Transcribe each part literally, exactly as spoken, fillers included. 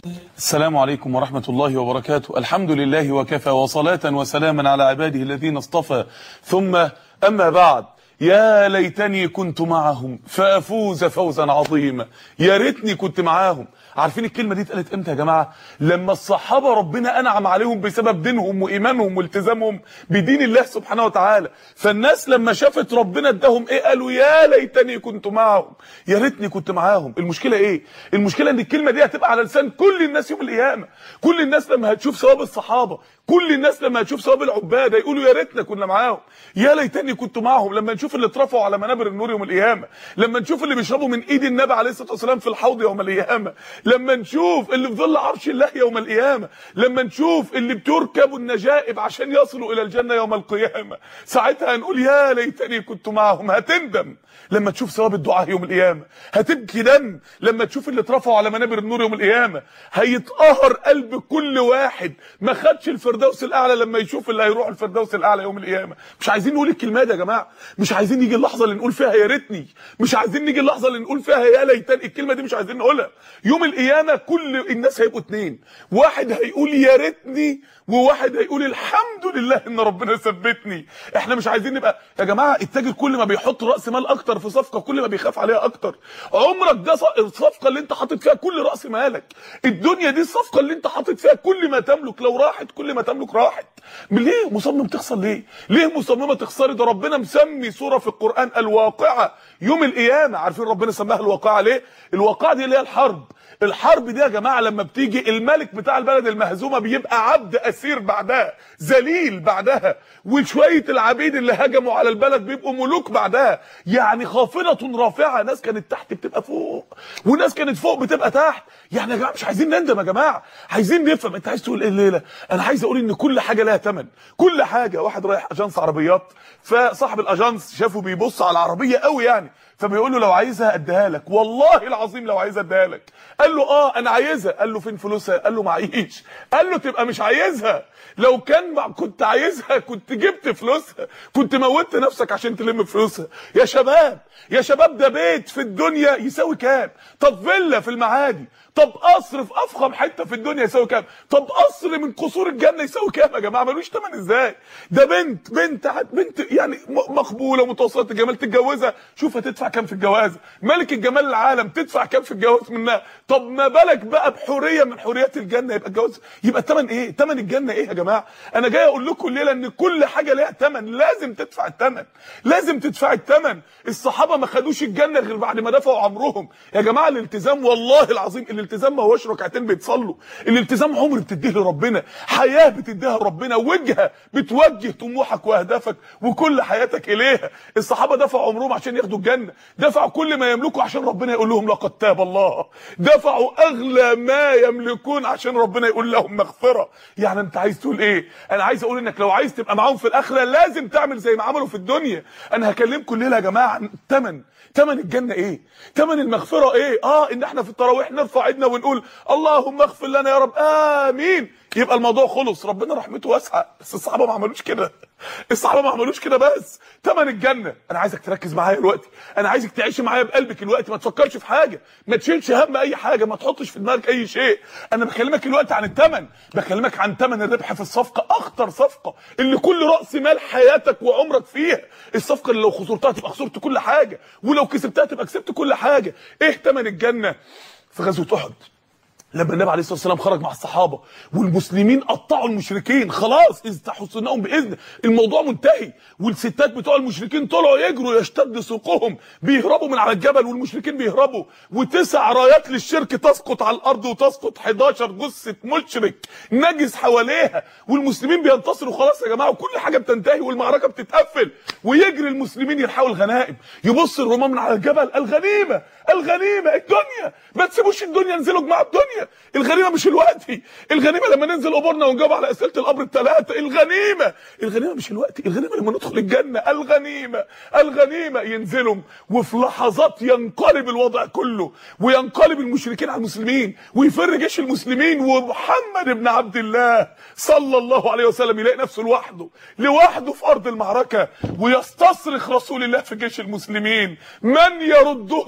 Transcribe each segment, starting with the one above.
السلام عليكم ورحمة الله وبركاته. الحمد لله وكفى، وصلاة وسلاما على عباده الذين اصطفى، ثم أما بعد. يا ليتني كنت معهم فأفوز فوزا عظيما. يا ريتني كنت معاهم. عارفين الكلمة دي اتقالت امتى يا جماعة؟ لما الصحابة ربنا أنعم عليهم بسبب دينهم وإيمانهم والتزامهم بدين الله سبحانه وتعالى، فالناس لما شافت ربنا اداهم ايه قالوا يا ليتني كنت معهم، يا ريتني كنت معاهم. المشكلة ايه؟ المشكلة ان الكلمة دي هتبقى على لسان كل الناس يوم القيامة. كل الناس لما هتشوف ثواب الصحابة، كل الناس لما هتشوف ثواب العبادة يقولوا يا ريتنا كنا معاهم، يا ليتني كنت معاهم. لما نشوف اللي اترفعوا على منابر النور يوم القيامة، لما نشوف اللي بيشربوا من ايد النبي عليه الصلاة والسلام في الحوض يوم القيامة، لما نشوف اللي في ظل عرش الله يوم القيامة، لما نشوف اللي بتركبوا النجائب عشان يصلوا الى الجنة يوم القيامة، ساعتها هنقول يا ليتني كنت معهم. هتندم لما تشوف ثواب الدعاء يوم القيامة، هتبكي دم لما تشوف اللي اترفعوا على منابر النور يوم القيامة، هيتقهر قلب كل واحد ما خدش الفردوس الاعلى لما يشوف اللي هيروح الفردوس الاعلى يوم القيامة. مش عايزين نقول الكلمة دي يا جماعة، مش عايزين يجي اللحظة اللي نقول فيها يا ريتني، مش عايزين نيجي اللحظة اللي نقول فيها يا ليتني. الكلمة دي مش عايزين نقولها. يوم القيامة كل الناس هيبقوا اتنين، واحد هيقول يا ريتني وواحد هيقول الحمد لله ان ربنا ثبتني. احنا مش عايزين نبقى يا جماعه التاجر كل ما بيحط راس مال اكتر في صفقه كل ما بيخاف عليها اكتر. عمرك ده الصفقه اللي انت حاطط فيها كل راس مالك. الدنيا دي الصفقه اللي انت حاطط فيها كل ما تملك، لو راحت كل ما تملك راحت. ليه مصمم تخسر؟ ليه ليه مصممه تخسري؟ ده ربنا مسمي سوره في القران الواقعه يوم القيامه. عارفين ربنا سماها الواقعه ليه؟ الواقعه دي اللي هي الحرب. الحرب دي يا جماعه لما بتيجي الملك بتاع البلد المهزومه بيبقى عبد اسير بعدها، ذليل بعدها، وشويه العبيد اللي هجموا على البلد بيبقوا ملوك بعدها. يعني خافضه رافعه، ناس كانت تحت بتبقى فوق وناس كانت فوق بتبقى تحت. يعني يا جماعه مش عايزين نندم يا جماعه، عايزين نفهم. انت عايز تقول ايه الليله؟ انا عايز اقول ان كل حاجه لها ثمن، كل حاجه. واحد رايح اجانس عربيات، فصاحب الاجانس شافه بيبص على العربيه قوي يعني، فبيقول له لو عايزها اديها لك، والله العظيم لو عايزها اديها لك. قال له اه انا عايزها. قال له فين فلوسها؟ قال له معيش. قال له تبقى مش عايزها، لو كان كنت عايزها كنت جبت فلوسها، كنت موتت نفسك عشان تلم فلوسها. يا شباب يا شباب ده بيت في الدنيا يساوي كام؟ طب فيلا في المعادي، طب قصر في افخم حته في الدنيا يساوي كام؟ طب قصر من قصور الجنه يساوي كام يا جماعه؟ ملوش ثمن ازاي؟ ده بنت بنت بنت يعني مقبوله متوسطه الجمال تتجوزها، شوف هتدفع كام في الجواز؟ ملك الجمال العالم تدفع كام في الجواز منها؟ طب ما بالك بقى بحوريه من حوريات الجنه يبقى الجواز يبقى الثمن ايه؟ ثمن الجنه ايه يا جماعه؟ انا جاي اقول لكم الليله ان كل حاجه ليها ثمن، لازم تدفع الثمن، لازم تدفع الثمن. الصحابه ما خدوش الجنه غير بعد ما دفعوا عمرهم يا جماعه. الالتزام والله العظيم الالتزام ما هوش ركعتين بيتصلوا، الالتزام عمر بتديه لربنا، حياه بتديها لربنا، وجهه بتوجه طموحك واهدافك وكل حياتك اليها. الصحابه دفعوا عمرهم عشان ياخدوا الجنه، دفعوا كل ما يملكوا عشان ربنا يقول لهم لقد تاب الله، دفعوا اغلى ما يملكون عشان ربنا يقول لهم مغفره. يعني انت عايز تقول ايه؟ انا عايز اقول انك لو عايز تبقى معاهم في الاخره لازم تعمل زي ما عملوا في الدنيا. انا هكلمكم الليله يا جماعه عن الثمن، ثمن الجنه ايه؟ ثمن المغفره ايه؟ اه ان احنا في التراويح نرفع ايدنا ونقول اللهم اغفر لنا يا رب امين، يبقى الموضوع خلص، ربنا رحمته واسعه. بس الصحابه ما عملوش كده، الصحابه ما عملوش كده. بس ثمن الجنه انا عايزك تركز معايا دلوقتي، انا عايزك تعيش معايا بقلبك دلوقتي، ما تفكرش في حاجه، ما تشيلش هم اي حاجه، ما تحطش في دماغك اي شيء. انا بكلمك دلوقتي عن الثمن، بكلمك عن ثمن الربح في الصفقه، اخطر صفقه اللي كل راس مال حياتك وعمرك فيها. الصفقه اللي لو خسرتها تبقى خسرت كل حاجه، ولو كسبتها تبقى كسبت كل حاجه. ايه ثمن الجنه؟ في غزوه احد لما النبي عليه الصلاه والسلام خرج مع الصحابه والمسلمين قطعوا المشركين، خلاص اذ تحسنهم باذن، الموضوع منتهي، والستات بتوع المشركين طلعوا يجروا يشتد سوقهم بيهربوا من على الجبل والمشركين بيهربوا، وتسع رايات للشرك تسقط على الارض وتسقط حداشر جثه مشرك نجس حواليها، والمسلمين بينتصروا خلاص يا جماعه، وكل حاجه بتنتهي والمعركه بتتقفل، ويجري المسلمين يلحقوا الغنائم. يبص الرومان من على الجبل، الغنيمه الغنيمه الدنيا، ما تسيبوش الدنيا، انزلوا يا جماعه الدنيا، الغنيمه مش الوقت، الغنيمه لما ننزل قبورنا ونجاوب على اسئله القبر الثلاثه، الغنيمه الغنيمه مش الوقت، الغنيمه لما ندخل الجنه، الغنيمه الغنيمه. ينزلوا وفي لحظات ينقلب الوضع كله، وينقلب المشركين على المسلمين، ويفر جيش المسلمين، ومحمد بن عبد الله صلى الله عليه وسلم يلاقي نفسه لوحده لوحده في ارض المعركه، ويستصرخ رسول الله في جيش المسلمين: من يردهم معايا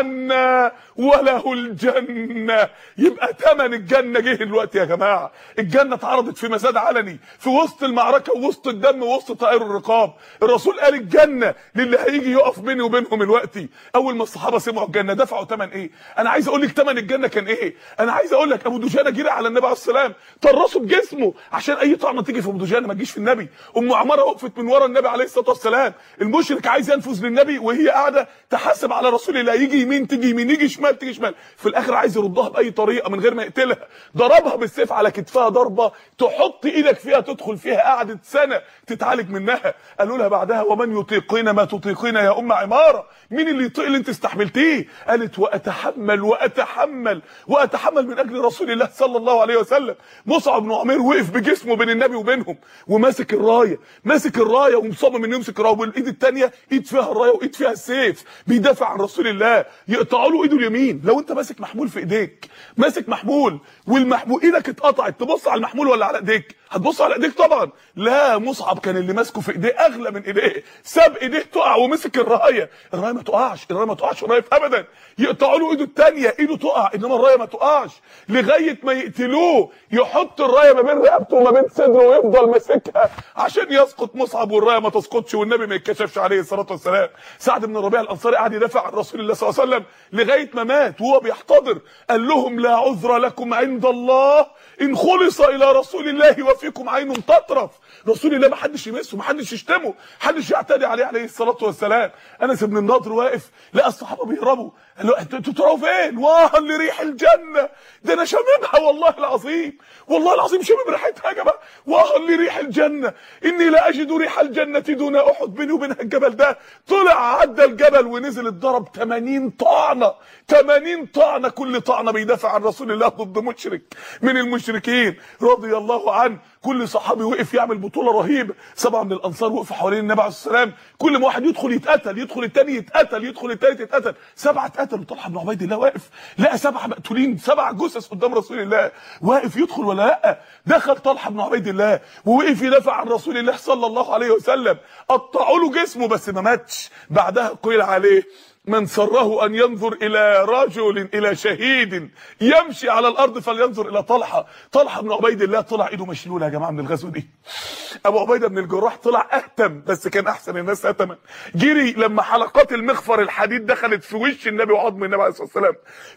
عنا وله الجنة. يبقى ثمن الجنة جه دلوقتي يا جماعة. الجنة اتعرضت في مزاد علني في وسط المعركة ووسط الدم ووسط طائر الرقاب. الرسول قال الجنة للي هيجي يقف بيني وبينهم دلوقتي. اول ما الصحابة سمعوا الجنة دفعوا ثمن ايه؟ انا عايز اقول لك ثمن الجنة كان ايه؟ انا عايز اقول لك ابو دجانة جري على النبي عليه السلام طرسه بجسمه عشان اي طعنة تيجي في ابو دجانة ما تجيش في النبي. ام عمارة وقفت من ورا النبي عليه الصلاة والسلام. المشرك عايز ينفذ للنبي وهي قاعدة تحاسب على رسول الله، يجي يمين تيجي يمين يجي شمال تيجي شمال، في الاخر عايز يردها باي طريقه من غير ما يقتلها. ضربها بالسيف على كتفها ضربه تحط ايدك فيها تدخل فيها، قعدت سنه تتعالج منها. قالوا لها بعدها ومن يطيقين ما تطيقين يا ام عماره؟ مين اللي يطيق اللي انت استحملتيه؟ قالت واتحمل واتحمل واتحمل من اجل رسول الله صلى الله عليه وسلم. مصعب بن عمير وقف بجسمه بين النبي وبينهم وماسك الرايه، ماسك الرايه ومصمم انه يمسك الرايه، والايد الثانيه ايد فيها الرايه وايد فيها السيف، بيدافع عن رسول الله. يقطعوا له ايده اليمين. لو انت ماسك محمول في ايديك، ماسك محمول والمحمول ايدك اتقطعت، تبص على المحمول ولا على ايديك؟ هتبص على ايديك طبعا. لا، مصعب كان اللي ماسكه في ايديه اغلى من ايديه، ساب ايديه تقع ومسك الرايه. الرايه ما تقعش، الرايه ما تقعش قريب ابدا. يقطعوا له ايده الثانيه ايده تقع انما الرايه ما تقعش لغايه ما يقتلوه، يحط الرايه ما بين رقبته وما بين صدره ويفضل ماسكها عشان يسقط مصعب والرايه ما تسقطش والنبي ما يتكشفش عليه الصلاه والسلام. سعد بن الربيع الانصاري قعد يدافع عن رسول الله صلى الله عليه وسلم لغايه ما مات وهو بيحتضر. قال لهم لا عذر لكم عند الله ان خلص الى رسول الله وفيكم عين تطرف. رسول الله ما حدش يمسه، ما حدش يشتمه، ما حدش يعتدي عليه عليه الصلاه والسلام. انس بن النضر واقف لقى الصحابه بيهربوا، قال له انتوا تروحوا فين؟ واه لريح الجنه، ده انا شاممها والله العظيم، والله العظيم شامم ريحتها يا جماعه. واه لريح الجنه اني لا اجد ريح الجنه دون احد. بيني وبينها الجبل ده. طلع عدى الجبل ونزل اتضرب ثمانين طعنه، ثمانين طعنه، كل طعنه بيدافع عن رسول الله ضد مشرك من المشركين رضي الله عنه. كل صحابي وقف يعمل بطوله رهيبه. سبعه من الانصار وقفوا حوالين النبي عليه السلام، كل ما واحد يدخل يتقتل، يدخل الثاني يتقتل، يدخل الثالث يتقتل. سبعه اتقتلوا. طلحه بن عبيد الله واقف لقى سبعه مقتولين، سبع جثث قدام رسول الله، واقف يدخل ولا لا؟ دخل طلحه بن عبيد الله ووقف يدافع عن رسول الله صلى الله عليه وسلم. قطعوا له جسمه بس ما ماتش. بعدها قيل عليه من سره ان ينظر الى رجل الى شهيد يمشي على الارض فلينظر الى طلحه. طلحه بن عبيد الله طلع ايده مشلوله يا جماعه من الغزوه دي. ابو عبيده بن الجراح طلع اهتم بس كان احسن الناس هتما، جري لما حلقات المغفر الحديد دخلت في وش النبي وعظم النبي عليه الصلاه والسلام،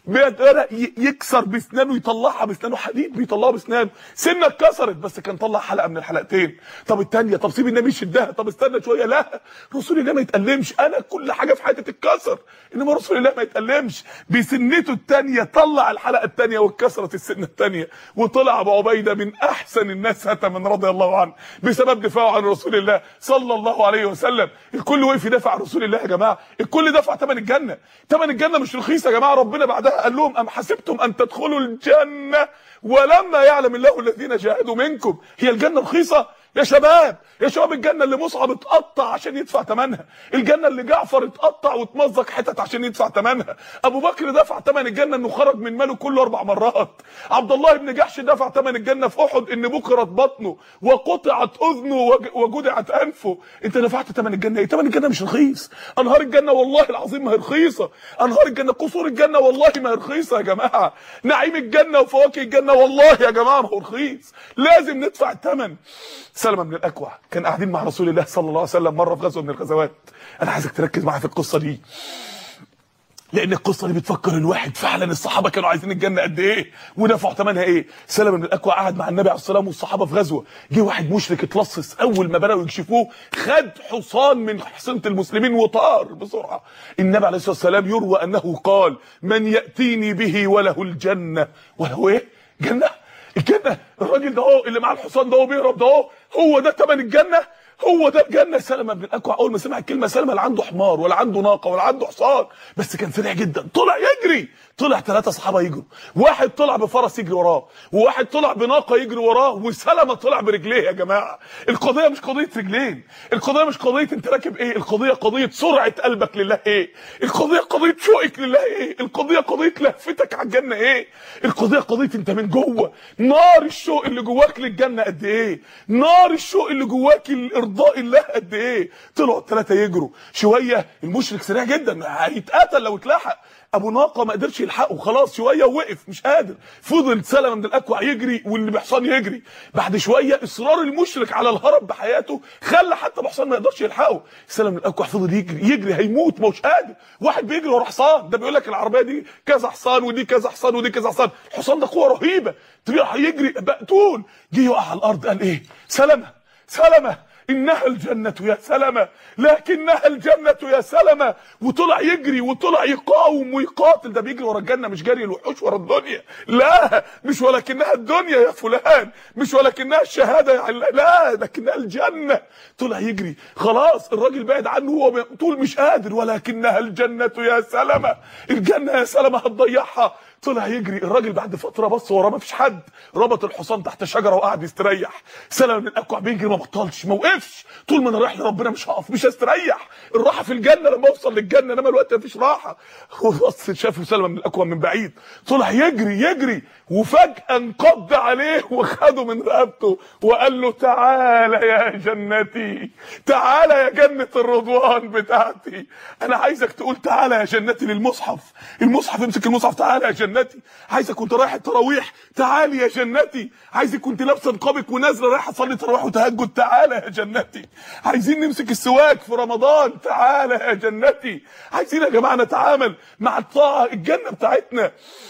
بدا يكسر باسنانه، يطلعها باسنانه حديد بيطلعها باسنانه، سنه اتكسرت بس كان طلع حلقه من الحلقتين. طب الثانيه، طب سيب النبي يشدها، طب استنى شويه، لا رسول الله ما يتألمش، انا كل حاجه في حياتي تتكسر انما رسول الله ما يتألمش. بسنته الثانيه طلع الحلقه الثانيه واتكسرت السنه الثانيه، وطلع ابو عبيده من احسن الناس هتما رضي الله عنه بسبب دفاعه عن رسول الله صلى الله عليه وسلم. الكل وقف يدافع عن رسول الله يا جماعه، الكل دفع ثمن الجنه. ثمن الجنه مش رخيص يا جماعه. ربنا بعدها قال لهم ام حسبتم ان تدخلوا الجنه ولما يعلم الله الذين جاهدوا منكم. هي الجنه رخيصه يا شباب؟ يا شباب الجنه اللي مصعب اتقطع عشان يدفع ثمنها، الجنه اللي جعفر اتقطع واتمزق حتت عشان يدفع ثمنها، ابو بكر دفع ثمن الجنه انه خرج من ماله كله اربع مرات، عبد الله بن جحش دفع ثمن الجنه في احد ان بكرت بطنه وقطعت اذنه وجدعت انفه. انت دفعت ثمن الجنه ايه؟ ثمن الجنه مش رخيص. انهار الجنه والله العظيم ما هي رخيصه، انهار الجنه قصور الجنه والله ما هي رخيصه يا جماعه، نعيم الجنه وفواكه الجنه والله يا جماعه ما هو رخيص، لازم ندفع الثمن. سلمة بن الاكوع كان قاعدين مع رسول الله صلى الله عليه وسلم مره في غزوه من الغزوات. انا عايزك تركز معايا في القصه دي لان القصه دي بتفكر الواحد فعلا الصحابه كانوا عايزين الجنه قد ايه ودفعوا ثمنها ايه. سلمة بن الاكوع قعد مع النبي عليه الصلاه والسلام والصحابه في غزوه، جه واحد مشرك اتلصص، اول ما بداوا يكشفوه خد حصان من حصنه المسلمين وطار بسرعه. النبي عليه الصلاه والسلام يروى انه قال من ياتيني به وله الجنه. وله ايه؟ جنه؟ الجنه؟ الراجل ده اهو اللي معاه الحصان ده اهو بيهرب ده اهو، هو ده ثمن الجنه؟ هو ده الجنه؟ سلمة بن الاكوع اول ما سمع الكلمه، سلمة لا عنده حمار ولا عنده ناقه ولا عنده حصان بس كان سريع جدا، طلع يجري. طلع ثلاثه اصحابه يجروا، واحد طلع بفرس يجري وراه، وواحد طلع بناقه يجري وراه، وسلمة طلع برجليه. يا جماعه القضيه مش قضيه رجلين، القضيه مش قضيه انت راكب ايه، القضيه قضيه سرعه قلبك لله ايه، القضيه قضيه شوقك لله ايه، القضيه قضيه لهفتك على الجنه ايه، القضيه قضيه انت من جوه نار الشوق اللي جواك للجنه قد ايه، نار الشوق اللي جواك ارضاء الله قد ايه. طلعوا الثلاثه يجروا شويه، المشرك سريع جدا هيتقتل لو اتلحق، ابو ناقه ما قدرش يلحقه، خلاص شويه ووقف مش قادر، فضل سلمة من الاكوع يجري واللي بحصان يجري. بعد شويه اصرار المشرك على الهرب بحياته خلى حتى بحصان ما يقدرش يلحقه. سلمة من الاكوع فضل يجري يجري هيموت مش قادر، واحد بيجري ورا حصان، ده بيقول لك العربيه دي كذا حصان ودي كذا حصان ودي كذا حصان، الحصان ده قوه رهيبه، راح يجري مقتول، جه يقع على الارض قال ايه؟ سلمة سلمة انها الجنة يا سلمة، لكنها الجنة يا سلمة. وطلع يجري وطلع يقاوم ويقاتل، ده بيجري ورا الجنة مش جري الوحوش ورا الدنيا، لا مش ولكنها الدنيا يا فلان، مش ولكنها الشهادة يا علا، لا لكنها الجنة. طلع يجري خلاص الراجل بعد عنه هو مقتول مش قادر، ولكنها الجنة يا سلمة، الجنة يا سلمة هتضيعها. طلع يجري الراجل بعد فتره بص وراه مفيش حد، ربط الحصان تحت شجره وقعد يستريح. سلمة من الاكوع بيجري ما بطلش ما وقفش، طول ما انا رايح لربنا مش هقف مش هستريح، الراحه في الجنه لما اوصل للجنه، انما الوقت مفيش راحه. هو بص شافه سلمة من الاكوع من بعيد، طلع يجري يجري وفجاه انقض عليه وخده من رقبته وقال له تعالى يا جنتي، تعالى يا جنه الرضوان بتاعتي. انا عايزك تقول تعالى يا جنتي للمصحف، المصحف امسك المصحف، تعالى يا جنتي. عايزك كنت رايح التراويح تعالي يا جنتي، عايزك كنت لابسه نقابك ونازله رايحه اصلي تراويح وتهجد تعالى يا جنتي، عايزين نمسك السواك في رمضان تعالى يا جنتي، عايزين يا جماعه نتعامل مع الطاعه الجنه بتاعتنا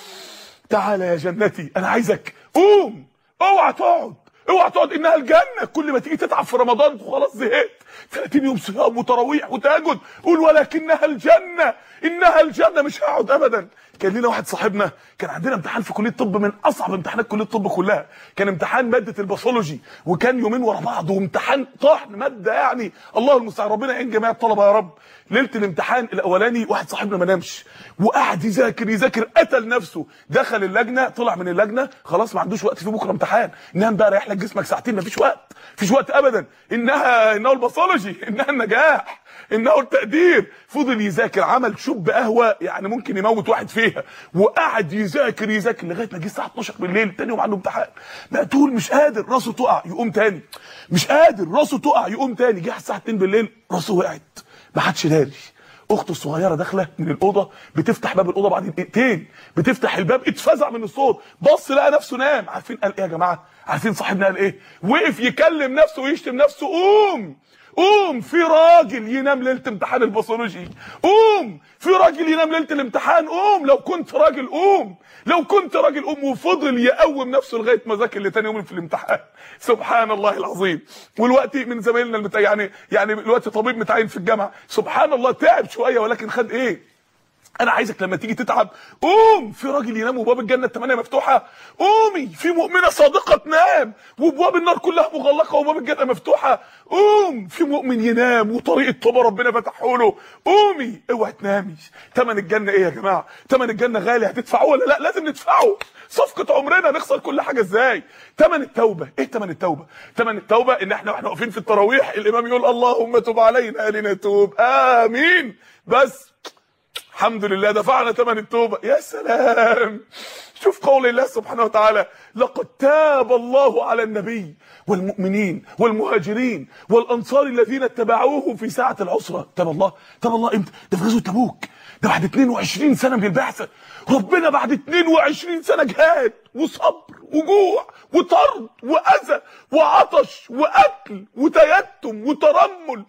تعالى يا جنتي. انا عايزك قوم، اوعى تقعد اوعى تقعد، انها الجنه. كل ما تيجي تتعب في رمضان وخلاص زهقت ثلاثين يوم صيام وتراويح وتهجد، قول ولكنها الجنه، انها الجنه مش هقعد ابدا. كان لنا واحد صاحبنا كان عندنا امتحان في كليه الطب من اصعب امتحانات كليه الطب كلها، كان امتحان ماده الباثولوجي، وكان يومين ورا بعض وامتحان طحن ماده يعني الله المستعان، ربنا يعين جميع الطلبه يا رب. ليله الامتحان الاولاني واحد صاحبنا ما نامش وقعد يذاكر يذاكر قتل نفسه، دخل اللجنه طلع من اللجنه خلاص ما عندوش وقت في بكره امتحان، نام بقى ريح لك جسمك ساعتين، ما فيش وقت مفيش وقت ابدا، انها انه الباثولوجي، انها النجاح، انه التقدير. فضل يذاكر عمل شوب قهوه يعني ممكن يموت واحد فيها، وقعد يذاكر يذاكر لغايه ما جه الساعه اتناشر بالليل، تاني يوم عنده امتحان، مقتول مش قادر، راسه تقع يقوم تاني، مش قادر راسه تقع يقوم تاني، جه الساعه اتنين بالليل راسه وقعت ما حدش داري. اخته الصغيره داخله من الاوضه بتفتح باب الاوضه بعد دقيقتين، بتفتح الباب اتفزع من الصوت، بص لقى نفسه نام. عارفين قال ايه يا جماعه؟ عارفين صاحبنا قال ايه؟ وقف يكلم نفسه ويشتم نفسه، قوم قوم في راجل ينام ليله امتحان الباثولوجي، قوم في راجل ينام ليله الامتحان، قوم لو كنت راجل قوم، لو كنت راجل قوم. وفضل يقوم نفسه لغايه ما ذاكر لتاني يوم في الامتحان. سبحان الله العظيم. والوقت من زمايلنا المت... يعني يعني الوقت طبيب متعين في الجامعه، سبحان الله تعب شويه ولكن خد ايه؟ انا عايزك لما تيجي تتعب قوم، في راجل ينام وباب الجنه الثمانيه مفتوحه، قومي في مؤمنه صادقه تنام وابواب النار كلها مغلقه وباب الجنه مفتوحه، قوم في مؤمن ينام وطريق التوبه ربنا فتحه له، قومي اوعي تنامي. ثمن الجنه ايه يا جماعه؟ ثمن الجنه غالي، هتدفعوه ولا لا؟ لازم ندفعه، صفقه عمرنا، نخسر كل حاجه ازاي؟ ثمن التوبه ايه؟ ثمن التوبه ثمن التوبه ان احنا واحنا واقفين في التراويح الامام يقول اللهم تب علينا لنتوب، امين، بس الحمد لله دفعنا ثمن التوبه. يا سلام، شوف قول الله سبحانه وتعالى لقد تاب الله على النبي والمؤمنين والمهاجرين والانصار الذين اتبعوه في ساعه العسره. تاب الله تاب الله امتى؟ ده في غزوه تبوك، ده بعد اتنين وعشرين سنه من البعثه، ربنا بعد اتنين وعشرين سنه جهاد وصبر وجوع وطرد واذى وعطش وقتل وتيتم وترمل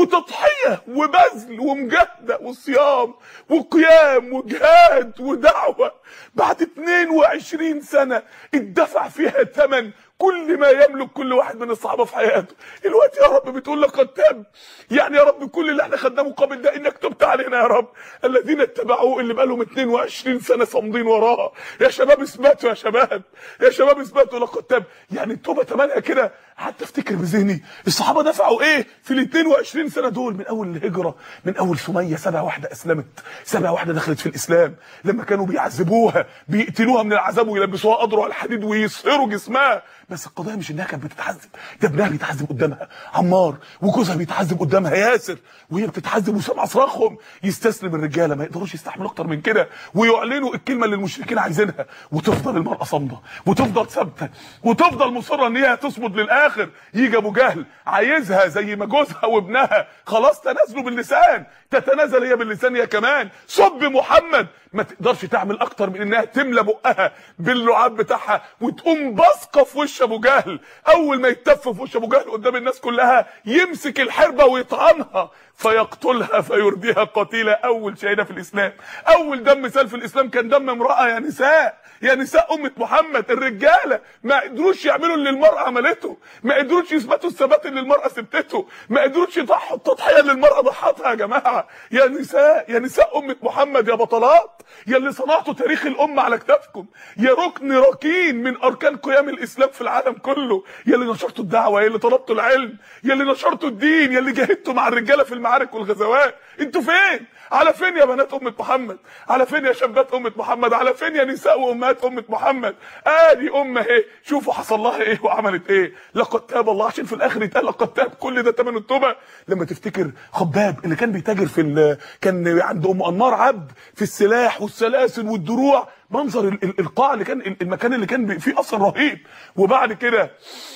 وتضحيه وبذل ومجاهده وصيام وقيام وجهاد ودعوه، بعد اتنين وعشرين سنه اتدفع فيها ثمن كل ما يملك كل واحد من الصحابه في حياته. الوقت يا رب بتقول لقد تاب، يعني يا رب كل اللي احنا خدناه مقابل ده انك تبت علينا يا رب. الذين اتبعوه اللي بقالهم اتنين وعشرين سنه صامدين وراه، يا شباب اثبتوا، يا شباب يا شباب اثبتوا لقد تاب. يعني التوبه ثمنها كده. حتى افتكر بذهني الصحابه دفعوا ايه في ال اتنين وعشرين سنه دول، من اول الهجره، من اول سميه سبع واحده اسلمت، سبع واحده دخلت في الاسلام، لما كانوا بيعذبوها بيقتلوها من العذاب ويلبسوها اضرع الحديد ويصهروا جسمها، بس القضيه مش انها كانت بتتعذب، ده ابنها بيتعذب قدامها عمار، وجوزها بيتعذب قدامها ياسر، وهي بتتعذب وسامعه صراخهم. يستسلم الرجاله، ما يقدروش يستحملوا اكتر من كده، ويعلنوا الكلمه اللي المشركين عايزينها، وتفضل المراه صامده، وتفضل ثابته، وتفضل مصره ان هي تصمد للاخر. الاخر يجي ابو جهل عايزها زي ما جوزها وابنها خلاص تنازلوا باللسان، تتنازل هي باللسان هي كمان. صب محمد، ما تقدرش تعمل اكتر من انها تملى بقها باللعاب بتاعها وتقوم بصقه في وش ابو جهل. اول ما يتف في وش ابو جهل قدام الناس كلها يمسك الحربه ويطعنها فيقتلها فيرديها قتيله. اول شهيده في الاسلام، اول دم سال في الاسلام كان دم امراه. يا نساء، يا نساء امه محمد، الرجاله ما قدروش يعملوا اللي المراه عملته، ما قدروش يثبتوا الثبات اللي المراه ثبتته، ما قدروش يضحوا التضحيه اللي المراه ضحتها. يا جماعه يا نساء، يا نساء امه محمد، يا بطلات، يا اللي صنعتوا تاريخ الامه على كتافكم، يا ركن ركين من اركان قيام الاسلام في العالم كله، يا اللي نشرتوا الدعوه، يا اللي طلبتوا العلم، يا اللي نشرتوا الدين، يا اللي جاهدتوا مع الرجاله في المعارك والغزوات. انتوا فين؟ على فين يا بنات امه محمد؟ على فين يا شابات امه محمد؟ على فين يا نساء وامهات امه محمد؟ ادي امه اهي، شوفوا حصل لها ايه وعملت ايه. لقد تاب الله، عشان في الاخر يتقال لقد تاب، كل ده ثمن التوبه. لما تفتكر خباب اللي كان بيتاجر في ال... كان عند ام انمار عبد في السلاح والسلاسل والدروع، منظر ال... ال... القاع اللي كان المكان اللي كان فيه اصلا رهيب. وبعد كده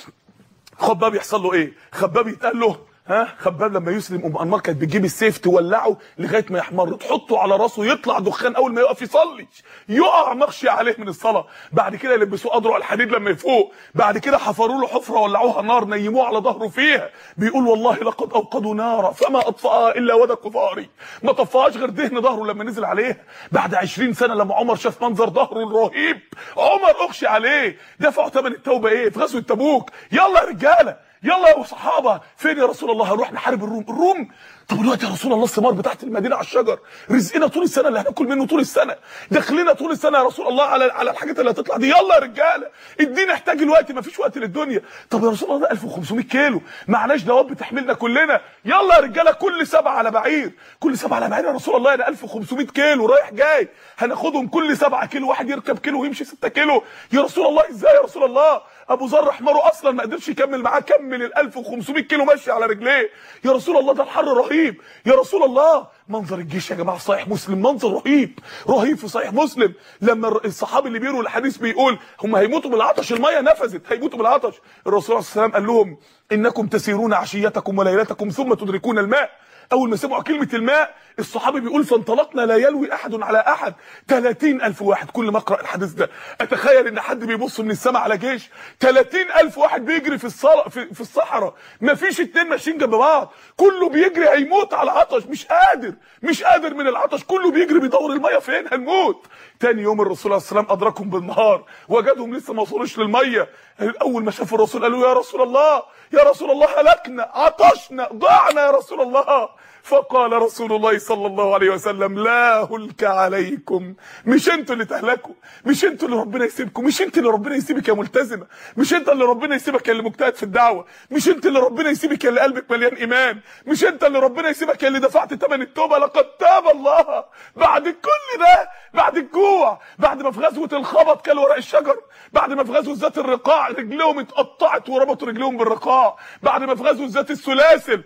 خباب يحصل له ايه؟ خباب يتقال له ها خباب لما يسلم ام انمار كانت بتجيب السيف تولعه لغايه ما يحمر، تحطه على راسه يطلع دخان، اول ما يقف يصلي يقع مغشي عليه من الصلاه. بعد كده يلبسوه اضرع الحديد لما يفوق، بعد كده حفروا له حفره ولعوها نار نيموه على ظهره فيها، بيقول والله لقد اوقدوا نارا فما اطفاها الا ودك ظهري، ما طفاهاش غير دهن ظهره لما نزل عليها. بعد عشرين سنه لما عمر شاف منظر ظهره الرهيب، عمر اغشي عليه. دفعوا ثمن التوبه ايه؟ في غزوه تبوك. يلا يا رجاله، يلا يا صحابه، فين يا رسول الله؟ هنروح نحارب الروم. الروم؟ طب دلوقتي يا رسول الله الثمار بتاعت المدينه على الشجر، رزقنا طول السنه اللي هناكل منه طول السنه، دخلنا طول السنه يا رسول الله على على الحاجات اللي هتطلع دي. يلا يا رجاله، الدين احتاج الوقت، مفيش وقت للدنيا. طب يا رسول الله ده ألف وخمسمائة كيلو، معناش دواب بتحملنا كلنا. يلا يا رجاله، كل سبعه على بعير، كل سبعه على بعير يا رسول الله، انا ألف وخمسمائة كيلو رايح جاي، هناخدهم كل سبعه كيلو، واحد يركب كيلو ويمشي ستة كيلو. يا رسول الله ازاي يا رسول الله؟ ابو ذر حماره اصلا ما قدرش يكمل معاه، كمل ال ألف وخمسمائة كيلو ماشي على رجليه. يا رسول الله ده الحر رهيب. يا رسول الله منظر الجيش يا جماعه في صحيح مسلم، منظر رهيب رهيب في صحيح مسلم. لما الصحابي اللي بيروي الحديث بيقول هم هيموتوا بالعطش، الميه نفذت، هيموتوا بالعطش. الرسول صلى الله عليه وسلم قال لهم انكم تسيرون عشيتكم وليلتكم ثم تدركون الماء. اول ما سمعوا كلمه الماء الصحابي بيقول فانطلقنا لا يلوي احد على احد، ثلاثين ألف واحد. كل ما اقرا الحديث ده اتخيل ان حد بيبص من السماء على جيش ثلاثين ألف واحد بيجري في الصحراء، في, في الصحراء، مفيش اتنين ماشيين جنب بعض، كله بيجري هيموت على العطش، مش قادر مش قادر من العطش، كله بيجري بيدور الميه فين، هنموت. تاني يوم الرسول عليه الصلاه والسلام ادركهم بالنهار، وجدهم لسه ما وصلوش للميه. اول ما شافوا الرسول قالوا يا رسول الله، يا رسول الله هلكنا، عطشنا، ضعنا يا رسول الله. فقال رسول الله صلى الله عليه وسلم لا هلك عليكم، مش انتوا اللي تهلكوا، مش انتوا اللي ربنا يسيبكم، مش انت اللي ربنا يسيبك يا ملتزمه، مش انت اللي ربنا يسيبك يا اللي مجتهد في الدعوه، مش انت اللي ربنا يسيبك يا اللي قلبك مليان ايمان، مش انت اللي ربنا يسيبك يا اللي دفعت ثمن التوبه. لقد تاب الله بعد كل ده، بعد الجوع، بعد ما في غزوه الخبط كانوا ورق الشجر، بعد ما في غزوه ذات الرقاع رجلهم اتقطعت وربطوا رجلهم بالرقاع، بعد ما في غزوه ذات السلاسل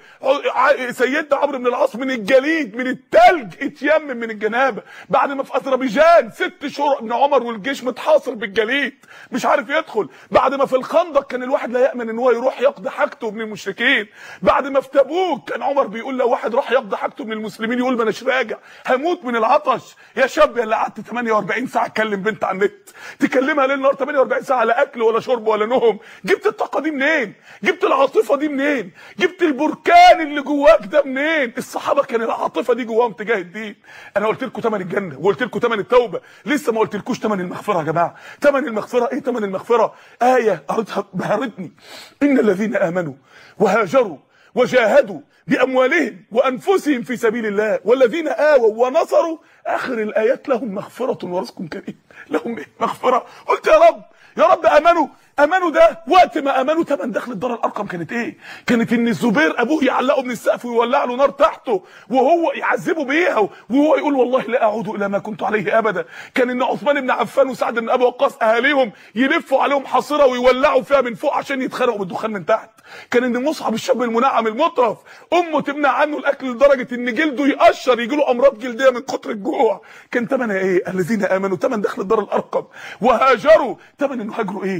سيدنا عمرو بن العاص من الجليد من التلج اتيمم من الجنابه، بعد ما في اذربيجان ست شهور ابن عمر والجيش متحاصر بالجليد مش عارف يدخل، بعد ما في الخندق كان الواحد لا يامن ان هو يروح يقضي حاجته من المشركين، بعد ما في تبوك كان عمر بيقول لو واحد راح يقضي حاجته من المسلمين يقول ما اناش راجع هموت من العطش. يا شاب يا اللي قعدت ثمانية وأربعين ساعه تكلم بنت على النت، تكلمها ليل نهار ثمانية وأربعين ساعه لا اكل ولا شرب ولا نوم، جبت الطاقه دي منين؟ جبت العاطفه دي منين؟ جبت البركان اللي جواك ده منين؟ الصحابه كان العاطفه دي جواهم تجاه الدين. انا قلت لكم ثمن الجنه وقلت لكم ثمن التوبه، لسه ما قلتلكوش ثمن المغفره يا جماعه. ثمن المغفره ايه؟ ثمن المغفره ايه قريتها بهرتني، ان الذين امنوا وهاجروا وجاهدوا باموالهم وانفسهم في سبيل الله والذين آووا ونصروا، اخر الايات لهم مغفره ورزق كريم. لهم ايه؟ مغفره. قلت يا رب يا رب امنوا امنوا ده وقت ما امنوا ثمن دخل الدار الارقم كانت ايه؟ كانت ان الزبير ابوه يعلقه من السقف ويولع له نار تحته وهو يعذبه بيها وهو يقول والله لا اعود الى ما كنت عليه ابدا. كان ان عثمان بن عفان وسعد بن ابي وقاص اهاليهم يلفوا عليهم حصيره ويولعوا فيها من فوق عشان يتخرقوا بالدخان من تحت. كان ان مصعب الشاب المنعم المطرف امه تمنع عنه الاكل لدرجه ان جلده يقشر يجي له امراض جلديه من كتر الجوع. كان ثمنها ايه؟ الذين امنوا ثمن دخل الدار الارقم وهاجروا ثمن انه هاجروا ايه؟ ابو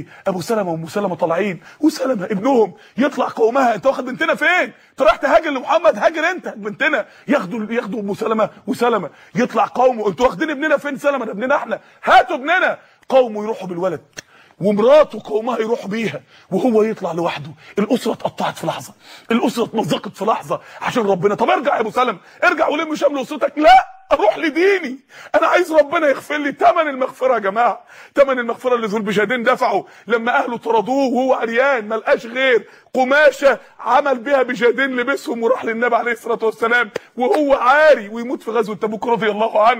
وسلمة وام سلمة طالعين، وسلمة ابنهم يطلع قومها، انت واخد بنتنا فين؟ انت رايح تهاجر لمحمد؟ هاجر انت بنتنا. ياخدوا ياخدوا ام سلمة وسلمة، يطلع قومه، انتوا واخدين ابننا فين؟ سلمة ده ابننا احنا، هاتوا ابننا. قومه يروحوا بالولد، ومراته قومها يروحوا بيها، وهو يطلع لوحده. الاسره اتقطعت في لحظه، الاسره اتمزقت في لحظه عشان ربنا. طب ارجع يا ابو سلمة، ارجع ولم شمل اسرتك. لا، اروح لديني، انا عايز ربنا يغفر لي. ثمن المغفره يا جماعه، ثمن المغفره اللي ذو البجادين دفعه لما اهله طردوه وهو عريان، ما لقاش غير قماشه عمل بيها بجادين لبسهم، وراح للنبي عليه الصلاه والسلام وهو عاري، ويموت في غزوه تبوك رضي الله عنه.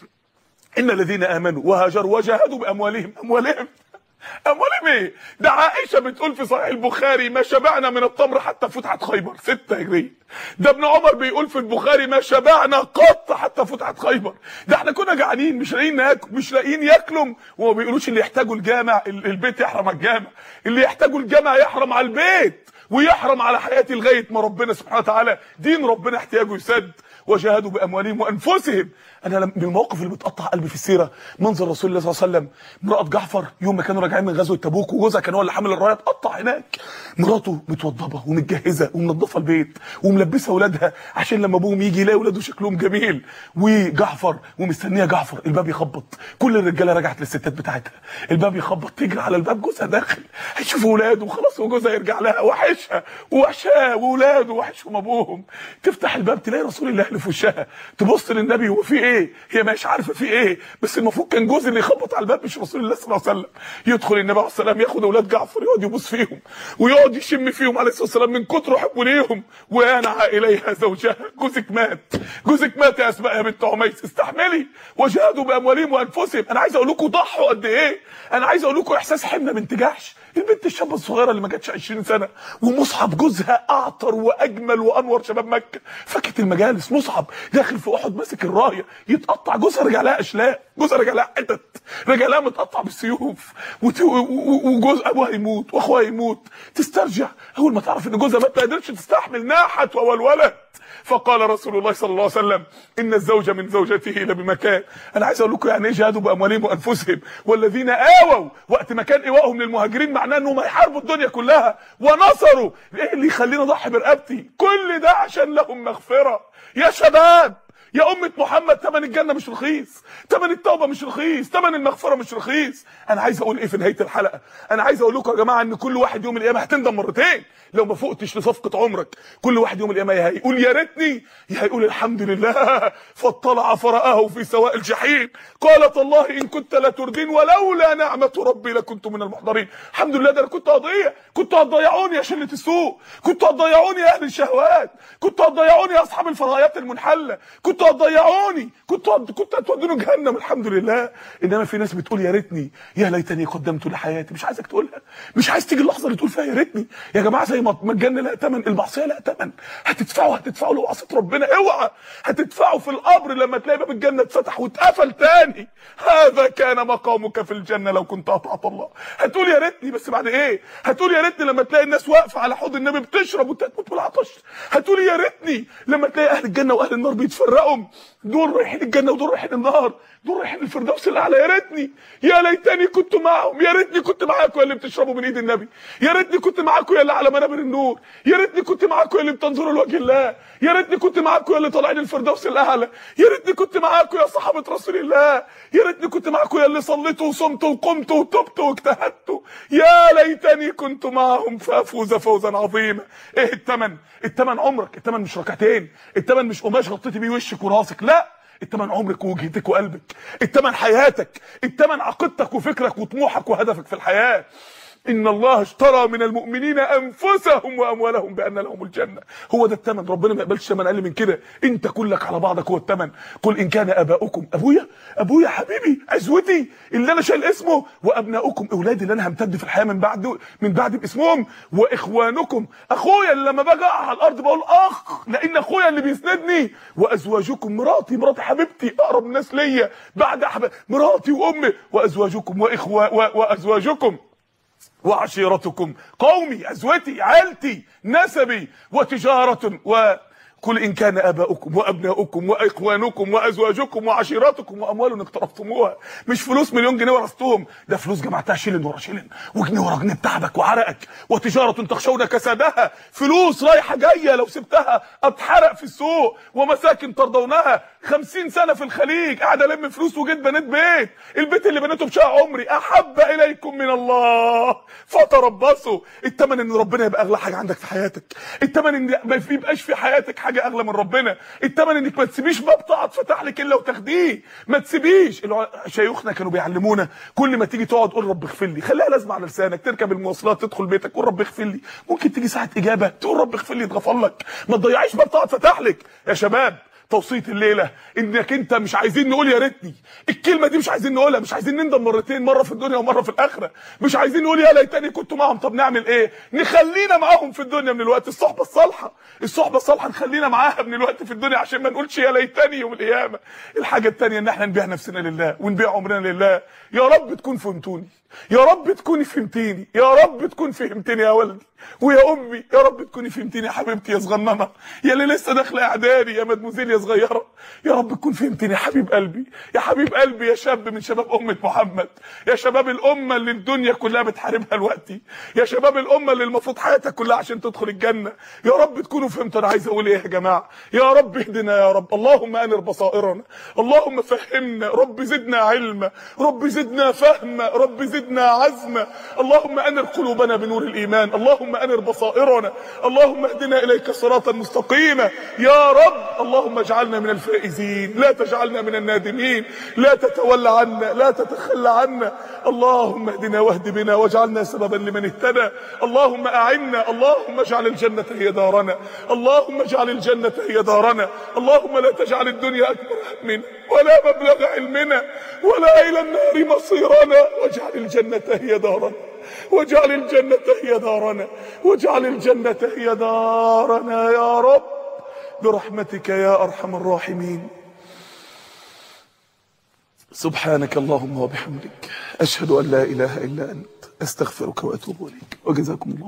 ان الذين امنوا وهاجروا وجاهدوا باموالهم، اموالهم اموالهم ايه؟ ده عائشه بتقول في صحيح البخاري ما شبعنا من التمر حتى فتحت خيبر، ستة هجريه. ده ابن عمر بيقول في البخاري ما شبعنا قط حتى فتحت خيبر. ده احنا كنا جعانين مش لاقيين ناكل، مش لاقيين ياكلوا. وما بيقولوش اللي يحتاجوا الجامع البيت يحرم على الجامع، اللي يحتاجوا الجامع يحرم على البيت، ويحرم على حياتي لغايه ما ربنا سبحانه وتعالى دين ربنا احتياجه يسد. وجاهدوا باموالهم وانفسهم. انا من المواقف اللي بتقطع قلبي في السيره منظر رسول الله صلى الله عليه وسلم، امراه جعفر يوم ما كانوا راجعين من غزوه تبوك، وجوزها كان هو اللي حامل الرايه، اتقطع هناك. مراته متوضبه ومتجهزه ومنظفه البيت وملبسه اولادها عشان لما ابوهم يجي يلاقي اولاده شكلهم جميل، وجعفر ومستنيه جعفر. الباب يخبط، كل الرجاله رجعت للستات بتاعتها، الباب يخبط، تجري على الباب، جوزها داخل، هيشوف اولاده وخلاص، وجوزها يرجع لها وحشها ووحشاه، واولاده وحشهم ابوهم. تفتح الباب تلاقي رسول الله في وشها، تبص للنبي هو في ايه؟ هي مش عارفه في ايه، بس المفروض كان جوز اللي يخبط على الباب مش رسول الله صلى الله عليه وسلم. يدخل النبي عليه السلام ياخد اولاد جعفر يقعد يبوس فيهم ويقعد يشم فيهم عليه الصلاه والسلام من كتر حبه ليهم. وينعى اليها زوجها، جوزك مات، جوزك مات يا اسماء يا بنت عميس، استحملي. وجاهدوا باموالهم وانفسهم. انا عايز اقول لكم ضحوا قد ايه، انا عايز اقول لكم احساس حمنا بنت جحش، البنت الشابه الصغيره اللي ما جاتش عشرين سنه، ومصعب جوزها اعطر واجمل وانور شباب مكه، فكت المجالس. مصعب داخل في احد ماسك الرايه، يتقطع، جوزها رجع لها اشلاء، جوزها رجع لها حتت، رجع لها متقطع بالسيوف، وجوز ابوها يموت واخوها يموت. تسترجع اول ما تعرف ان جوزها مات ما قدرتش تستحمل، ناحت وولولت. فقال رسول الله صلى الله عليه وسلم ان الزوج من زوجته لبمكان. انا عايز اقول لكم يعني ايه جاهدوا باموالهم وانفسهم، والذين آووا، وقت ما كان ايوائهم للمهاجرين معناه انهم هيحاربوا الدنيا كلها، ونصروا. ايه اللي يخليني اضحي برقبتي؟ كل ده عشان لهم مغفره. يا شباب، يا أمة محمد، ثمن الجنة مش رخيص، ثمن التوبة مش رخيص، ثمن المغفرة مش رخيص. أنا عايز أقول إيه في نهاية الحلقة؟ أنا عايز أقول لكم يا جماعة إن كل واحد يوم القيامة هتندم مرتين لو ما فقتش لصفقة عمرك. كل واحد يوم القيامة يا هيقول يا ريتني، يا هيقول الحمد لله، فاطلع فرآه في سواء الجحيم قال تالله إن كنت لتردين ولولا نعمة ربي لكنت من المحضرين. الحمد لله، ده أنا كنت هضيع، كنتوا هتضيعوني يا شلة السوق، كنتوا هتضيعوني يا أهل الشهوات، كنتوا هتضيعوني يا أصحاب الفضائيات المنحلة، كنتوا هتضيعوني، كنتوا كنتوا هتودوني جهنم. الحمد لله. انما في ناس بتقول يا ريتني، يا ليتني قدمت لحياتي. مش عايزك تقولها، مش عايز تيجي اللحظه اللي تقول فيها يا ريتني. يا جماعه زي ما الجنه لها ثمن، المعصيه لها ثمن، هتدفعوا هتدفعوا لو عصيت ربنا، اوعى هتدفعوا في القبر لما تلاقي باب الجنه اتفتح واتقفل تاني. هذا كان مقامك في الجنه لو كنت اطعت الله. هتقول يا ريتني، بس بعد ايه؟ هتقول يا ريتني لما تلاقي الناس واقفه على حوض النبي بتشرب وانت تموت بالعطش. هتقول يا ريتني لما تلاقي اهل الجنه واهل النار بيتفرقوا، دول رايحين الجنه ودول رايحين النار، دول رايحين الفردوس الاعلى. يا ريتني، يا ليتني كنت معهم، يا ريتني كنت معاكم يا اللي بتشربوا من ايد النبي، يا ريتني كنت معاكم يا اللي على منابر النور، يا ريتني كنت معاكم يا اللي بتنظروا لوجه الله، يا ريتني كنت معاكم يا اللي طالعين الفردوس الاعلى، يا ريتني كنت معاكم يا صحابه رسول الله، يا ريتني كنت معاكم يا اللي صليتوا وصمتوا وقمتوا وتبتوا واجتهدتوا. يا ليتني كنت معهم فافوز فوزا عظيما. ايه الثمن؟ الثمن عمرك، الثمن مش ركعتين، الثمن مش قماش غطيتي بيه وشك وراسك، لا، التمن عمرك ووجهتك وقلبك، التمن حياتك، التمن عقيدتك وفكرك وطموحك وهدفك في الحياة. ان الله اشترى من المؤمنين انفسهم واموالهم بان لهم الجنه. هو ده الثمن، ربنا ما يقبلش ثمن اقل من كده. انت كلك على بعضك هو الثمن. قل ان كان اباؤكم، ابويا ابويا حبيبي عزوتي اللي انا شايل اسمه، وابناؤكم اولادي اللي انا همتد في الحياه من بعد من بعد باسمهم، واخوانكم اخويا اللي لما باجي اقع على الارض بقول اخ لان اخويا اللي بيسندني، وازواجكم مراتي مراتي حبيبتي اقرب الناس ليا بعد أحب... مراتي وامي، وازواجكم واخوة و... وازواجكم وعشيرتكم قومي، ازوتي، عيلتي، نسبي، وتجارة و قل إن كان آباؤكم وأبناؤكم وإخوانكم وأزواجكم وعشيراتكم وأموال اقترفتموها. مش فلوس مليون جنيه ورثتهم، ده فلوس جمعتها شيلن ورا شيلن وجنيه ورا جنيه بتعبك وعرقك. وتجارة تخشون كسادها، فلوس رايحة جاية لو سبتها اتحرق في السوق. ومساكن ترضونها، خمسين سنة في الخليج قاعد ألم فلوس وجيت بنيت بيت، البيت اللي بنيته بشقة عمري أحب إليكم من الله فتربصوا. التمن إن ربنا يبقى أغلى حاجة عندك في حياتك، التمن إن ما يبقاش في حياتك حاجة أغلى من ربنا، التمن إنك ما تسيبيش باب طاعة فتح لك إلا وتاخديه، ما تسيبيش. شيوخنا كانوا بيعلمونا كل ما تيجي تقعد قول رب اغفر لي، خليها لازمة على لسانك. تركب المواصلات تدخل بيتك قول رب اغفر لي، ممكن تيجي ساعة إجابة تقول رب اغفر لي اتغفر لك. ما تضيعيش باب طاعة فتح لك. يا شباب توصية الليلة انك انت مش عايزين نقول يا ريتني، الكلمة دي مش عايزين نقولها، مش عايزين نندم مرتين، مرة في الدنيا ومرة في الآخرة. مش عايزين نقول يا ليتني كنت معهم. طب نعمل ايه؟ نخلينا معاهم في الدنيا من الوقت. الصحبة الصالحة، الصحبة الصالحة نخلينا معاها من الوقت في الدنيا عشان ما نقولش يا ليتني يوم القيامة. الحاجة التانية ان احنا نبيع نفسنا لله ونبيع عمرنا لله. يا رب تكون فهمتوني، يا رب تكوني فهمتيني، يا رب تكون فهمتني يا ولدي ويا امي، يا رب تكوني فهمتيني يا حبيبتي يا صغننه، يا اللي لسه داخله اعدادي، يا مدموزيل يا صغيره، يا رب تكون فهمتيني يا حبيب قلبي، يا حبيب قلبي، يا شاب من شباب امه محمد، يا شباب الامه اللي الدنيا كلها بتحاربها دلوقتي، يا شباب الامه اللي المفروض حياتك كلها عشان تدخل الجنه. يا رب تكونوا فهمتوا انا عايز اقول ايه يا جماعه. يا رب اهدنا يا رب، اللهم انر بصائرنا، اللهم فهمنا، رب زدنا علما، رب زدنا فهما، رب زدنا عزما، اللهم انر قلوبنا بنور الايمان، اللهم انر بصائرنا، اللهم اهدنا اليك صراطا مستقيما يا رب. اللهم اجعلنا من الفائزين، لا تجعلنا من النادمين، لا تتولى عنا، لا تتخلى عنا. اللهم اهدنا واهد بنا واجعلنا سببا لمن اهتدى. اللهم اعنا، اللهم اجعل الجنة هي دارنا، اللهم اجعل الجنة هي دارنا. اللهم لا تجعل الدنيا اكبر همنا ولا مبلغ علمنا ولا الى النار مصيرنا، واجعل الجنة هي دارنا، واجعل الجنة هي دارنا، واجعل الجنة هي دارنا يا رب برحمتك يا أرحم الراحمين. سبحانك اللهم وبحمدك، أشهد أن لا إله إلا أنت، أستغفرك وأتوب إليك، وجزاكم الله.